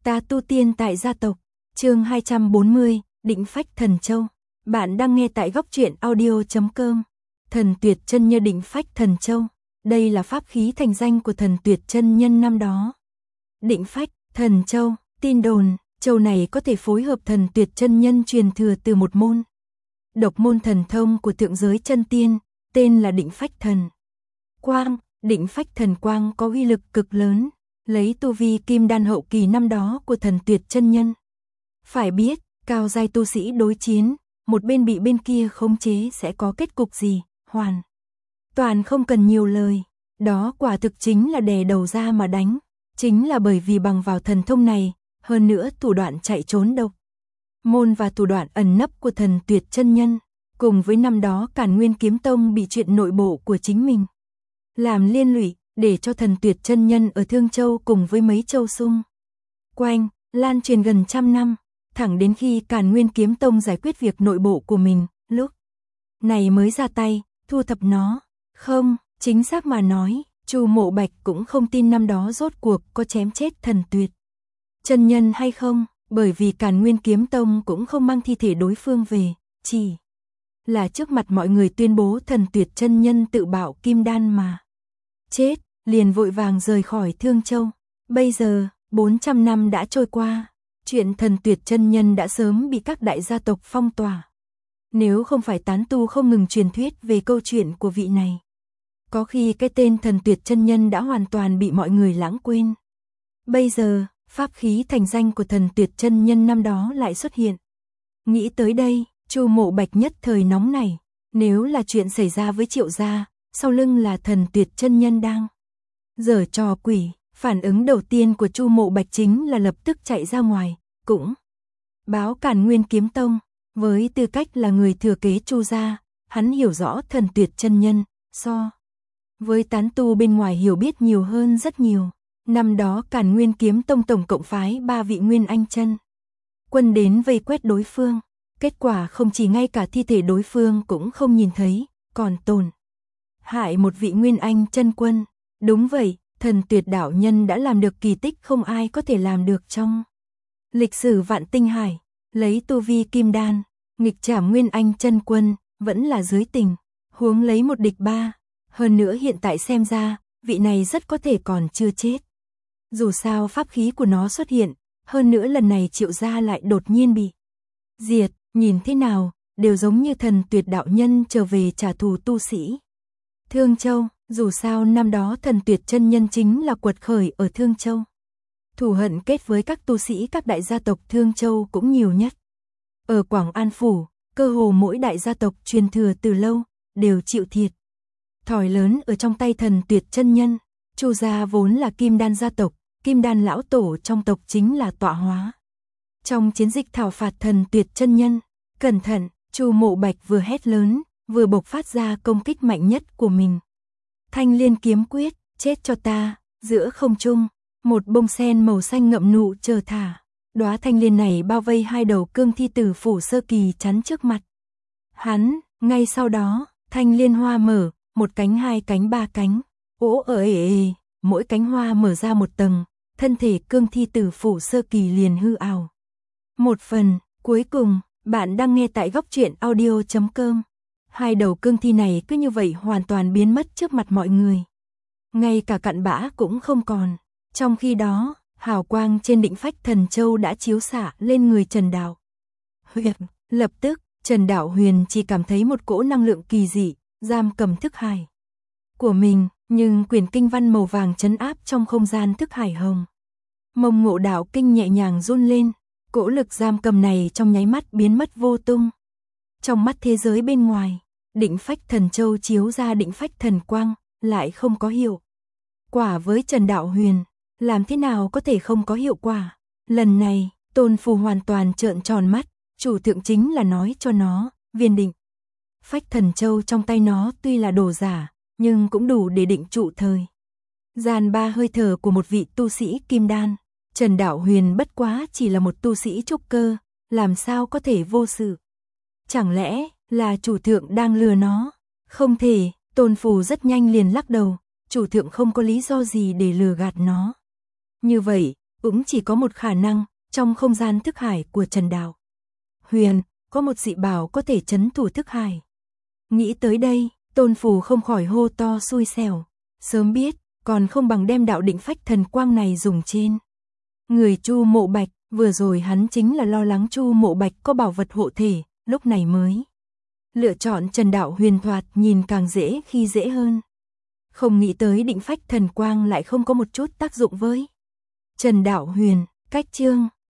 Ta tu tiên tại gia tộc, chương 240, Định Phách Thần Châu. Bạn đang nghe tại góc truyện audio.com. Thần Tuyệt Chân Nhân Định Phách Thần Châu. Đây là pháp khí thành danh của Thần Tuyệt Chân Nhân năm đó. Định Phách Thần Châu, tin đồn, châu này có thể phối hợp Thần Tuyệt Chân Nhân truyền thừa từ một môn độc môn thần thông của thượng giới chân tiên, tên là Định Phách Thần Quang. Định Phách Thần Quang có uy lực cực lớn, lấy tu vi kim đan hậu kỳ năm đó của Thần Tuyệt Chân Nhân. Phải biết, cao giai tu sĩ đối chiến, một bên bị bên kia khống chế sẽ có kết cục gì, hoàn toàn không cần nhiều lời. Đó quả thực chính là đè đầu ra mà đánh. Chính là bởi vì bằng vào thần thông này, hơn nữa thủ đoạn chạy trốn độc môn và thủ đoạn ẩn nấp của Thần Tuyệt Chân Nhân, cùng với năm đó Càn Nguyên Kiếm Tông bị chuyện nội bộ của chính mình làm liên lụy, để cho Thần Tuyệt Chân Nhân ở Thương Châu cùng với mấy châu xung quanh lan truyền gần 100 năm, thẳng đến khi Càn Nguyên Kiếm Tông giải quyết việc nội bộ của mình, lúc này mới ra tay thu thập nó. Không, chính xác mà nói, Chu Mộ Bạch cũng không tin năm đó rốt cuộc có chém chết Thần Tuyệt Chân Nhân hay không, bởi vì Càn Nguyên Kiếm Tông cũng không mang thi thể đối phương về, chỉ là trước mặt mọi người tuyên bố Thần Tuyệt Chân Nhân tự bạo kim đan mà chết, liền vội vàng rời khỏi Thương Châu. Bây giờ, 400 năm đã trôi qua, chuyện Thần Tuyệt Chân Nhân đã sớm bị các đại gia tộc phong tỏa. Nếu không phải tán tu không ngừng truyền thuyết về câu chuyện của vị này, có khi cái tên Thần Tuyệt Chân Nhân đã hoàn toàn bị mọi người lãng quên. Bây giờ, pháp khí thành danh của Thần Tuyệt Chân Nhân năm đó lại xuất hiện. Nghĩ tới đây, Chu Mộ Bạch nhất thời nóng nảy. Nếu là chuyện xảy ra với Triệu gia, sau lưng là Thần Tuyệt Chân Nhân đang giở trò quỷ, phản ứng đầu tiên của Chu Mộ Bạch chính là lập tức chạy ra ngoài, cũng báo Càn Nguyên Kiếm Tông. Với tư cách là người thừa kế Chu gia, hắn hiểu rõ Thần Tuyệt Chân Nhân, so với tán tu bên ngoài hiểu biết nhiều hơn rất nhiều. Năm đó Càn Nguyên Kiếm Tông tổng cộng phái 3 vị Nguyên Anh chân quân đến vây quét đối phương, kết quả không chỉ ngay cả thi thể đối phương cũng không nhìn thấy, còn tổn hại một vị Nguyên Anh chân quân. Đúng vậy, Thần Tuyệt đạo nhân đã làm được kỳ tích không ai có thể làm được trong lịch sử vạn tinh hải, lấy tu vi kim đan, nghịch trảm Nguyên Anh chân quân, vẫn là dưới tình huống lấy một địch ba. Hơn nữa hiện tại xem ra, vị này rất có thể còn chưa chết. Dù sao pháp khí của nó xuất hiện, hơn nữa lần này Triệu gia lại đột nhiên bị diệt, nhìn thế nào, đều giống như Thần Tuyệt đạo nhân trở về trả thù tu sĩ Thương Châu. Dù sao năm đó Thần Tuyệt Chân Nhân chính là quật khởi ở Thương Châu. Thù hận kết với các tu sĩ các đại gia tộc Thương Châu cũng nhiều nhất. Ở Quảng An Phủ, cơ hồ mỗi đại gia tộc truyền thừa từ lâu, đều chịu thiệt thòi lớn ở trong tay Thần Tuyệt Chân Nhân. Chu gia vốn là kim đan gia tộc, kim đan lão tổ trong tộc chính là tọa hóa trong chiến dịch thảo phạt Thần Tuyệt Chân Nhân. Cẩn thận, Chu Mộ Bạch vừa hét lớn, vừa bộc phát ra công kích mạnh nhất của mình. Thanh Liên Kiếm Quyết, chết cho ta. Giữa không trung, một bông sen màu xanh ngậm nụ chờ thả. Đóa thanh liên này bao vây hai đầu cương thi tử phủ sơ kỳ chắn trước mặt hắn. Ngay sau đó, thanh liên hoa mở, một cánh, hai cánh, ba cánh. Mỗi cánh hoa mở ra một tầng, thân thể cương thi tử phủ sơ kỳ liền hư ảo một phần. Cuối cùng, bạn đang nghe tại góc truyện audio.com. Hai đầu cương thi này cứ như vậy hoàn toàn biến mất trước mặt mọi người, ngay cả cặn bã cũng không còn. Trong khi đó, hào quang trên Định Phách Thần Châu đã chiếu xạ lên người Trần Đạo Huyền. Lập tức, Trần Đạo Huyền chỉ cảm thấy một cỗ năng lượng kỳ dị giam cầm thức hải của mình, nhưng quyển kinh văn màu vàng trấn áp trong không gian thức hải hồng Mông Ngộ Đạo Kinh nhẹ nhàng run lên, cỗ lực giam cầm này trong nháy mắt biến mất vô tung. Trong mắt thế giới bên ngoài, Định Phách Thần Châu chiếu ra Định Phách Thần Quang, lại không có hiệu quả với Trần Đạo Huyền. Làm thế nào có thể không có hiệu quả? Lần này, Tôn Phù hoàn toàn trợn tròn mắt, chủ thượng chính là nói cho nó, viên Định Phách Thần Châu trong tay nó tuy là đồ giả, nhưng cũng đủ để định trụ thời gian 3 hơi thở của một vị tu sĩ kim đan. Trần Đạo Huyền bất quá chỉ là một tu sĩ trúc cơ, làm sao có thể vô sự? Chẳng lẽ là chủ thượng đang lừa nó? Không thể. Tôn Phù rất nhanh liền lắc đầu, chủ thượng không có lý do gì để lừa gạt nó. Như vậy, Cũng chỉ có một khả năng, trong không gian thức hải của Trần Đạo Huyền, có một dị bảo có thể trấn thủ thức hải. Nghĩ tới đây, Tôn Phù không khỏi hô to xui xẻo. Sớm biết, còn không bằng đem đạo định phách thần quang này dùng trên người Chu Mộ Bạch. Vừa rồi hắn chính là lo lắng Chu Mộ Bạch có bảo vật hộ thể, lúc này mới lựa chọn Trần Đạo Huyền thoạt nhìn càng dễ khi dễ hơn. Không nghĩ tới định phách thần quang lại không có một chút tác dụng với Trần Đạo Huyền. Cách chương